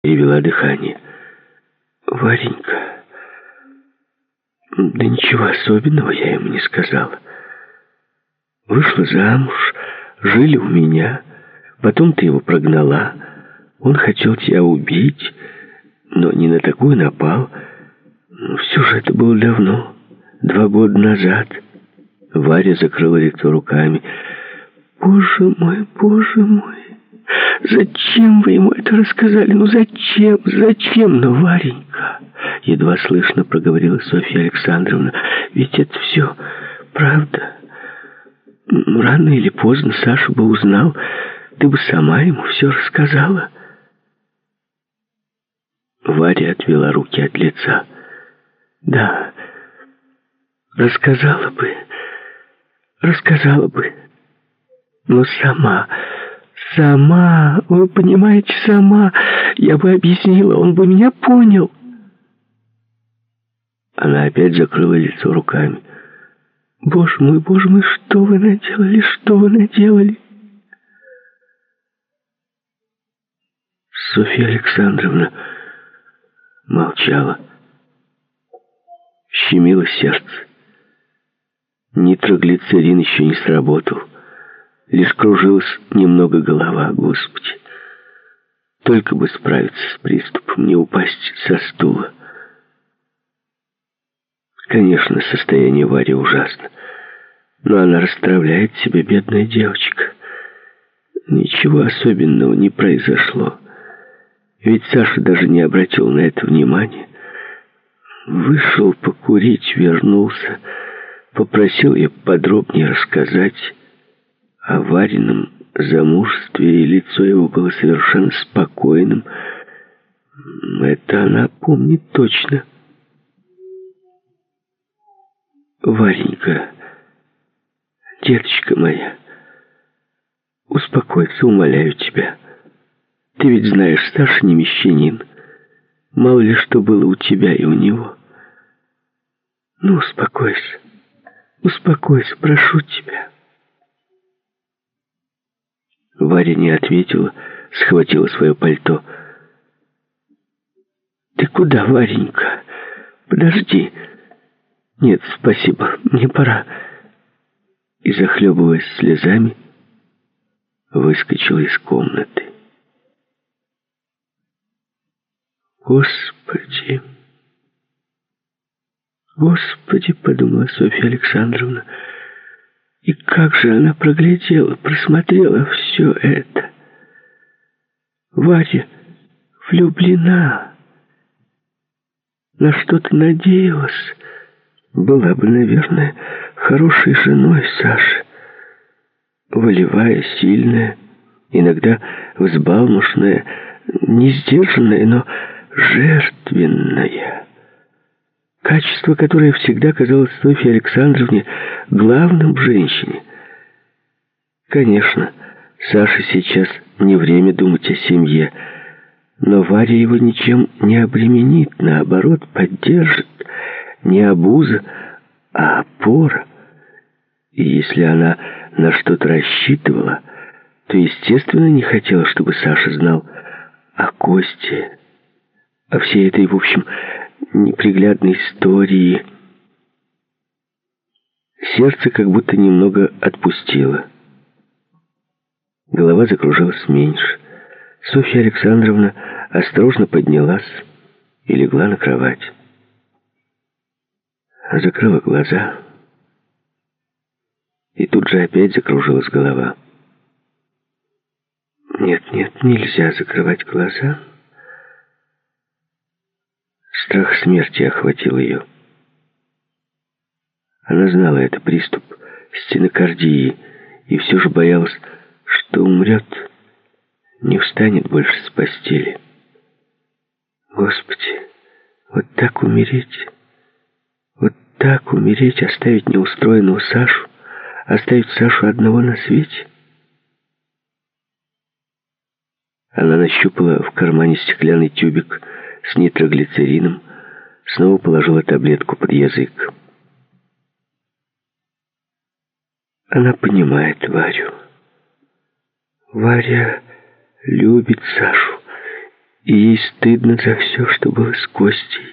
перевела дыхание. «Варенька...» «Да ничего особенного я ему не сказала. Вышла замуж, жили у меня, потом ты его прогнала. Он хотел тебя убить, но не на такую напал. Все же это было давно, 2 года назад». Варя закрыла лицо руками. «Боже мой, боже мой! Зачем вы ему это рассказали? Ну зачем? Зачем? Ну, Варенька!» Едва слышно проговорила Софья Александровна. «Ведь это все правда. Рано или поздно Саша бы узнал. Ты бы сама ему все рассказала». Варя отвела руки от лица. «Да, рассказала бы. Но сама, вы понимаете, сама. Я бы объяснила, он бы меня понял». Она опять закрыла лицо руками. Боже мой, что вы наделали? Софья Александровна молчала. Щемило сердце. Нитроглицерин еще не сработал. Лишь кружилась немного голова. Господи, только бы справиться с приступом, не упасть со стула. Конечно, состояние Вари ужасно, но она расстраивает себя, бедная девочка. Ничего особенного не произошло. Ведь Саша даже не обратил на это внимания. Вышел покурить, вернулся, попросил ее подробнее рассказать о Варином замужестве, и лицо его было совершенно спокойным. Это она помнит точно. «Варенька, деточка моя, успокойся, умоляю тебя. Ты ведь знаешь, Саша не мещанин. Мало ли что было у тебя и у него. Ну, успокойся, прошу тебя». Варя не ответила, схватила свое пальто. «Ты куда, Варенька? Подожди». «Нет, спасибо, мне пора». И, захлебываясь слезами, выскочила из комнаты. «Господи, Господи!» — подумала Софья Александровна. И как же она просмотрела все это. Варя влюблена, на что-то надеялась. Была бы, наверное, хорошей женой Саши. Волевая, сильная, иногда взбалмошная, не сдержанная, но жертвенная. Качество, которое всегда казалось Софье Александровне главным в женщине. Конечно, Саше сейчас не время думать о семье, но Варя его ничем не обременит, наоборот, поддержит. Не обуза, а опора. И если она на что-то рассчитывала, то, естественно, не хотела, чтобы Саша знал о Косте, о всей этой, в общем, неприглядной истории. Сердце как будто немного отпустило. Голова закружилась меньше. Софья Александровна осторожно поднялась и легла на кровать. Закрыла глаза, и тут же опять закружилась голова. Нет, нельзя закрывать глаза. Страх смерти охватил ее. Она знала, это приступ стенокардии, и все же боялась, что умрет, не встанет больше с постели. Господи, вот так умереть, оставить неустроенного Сашу, оставить Сашу одного на свете. Она нащупала в кармане стеклянный тюбик с нитроглицерином, снова положила таблетку под язык. Она понимает Варю. Варя любит Сашу И ей стыдно за все, что было с Костей.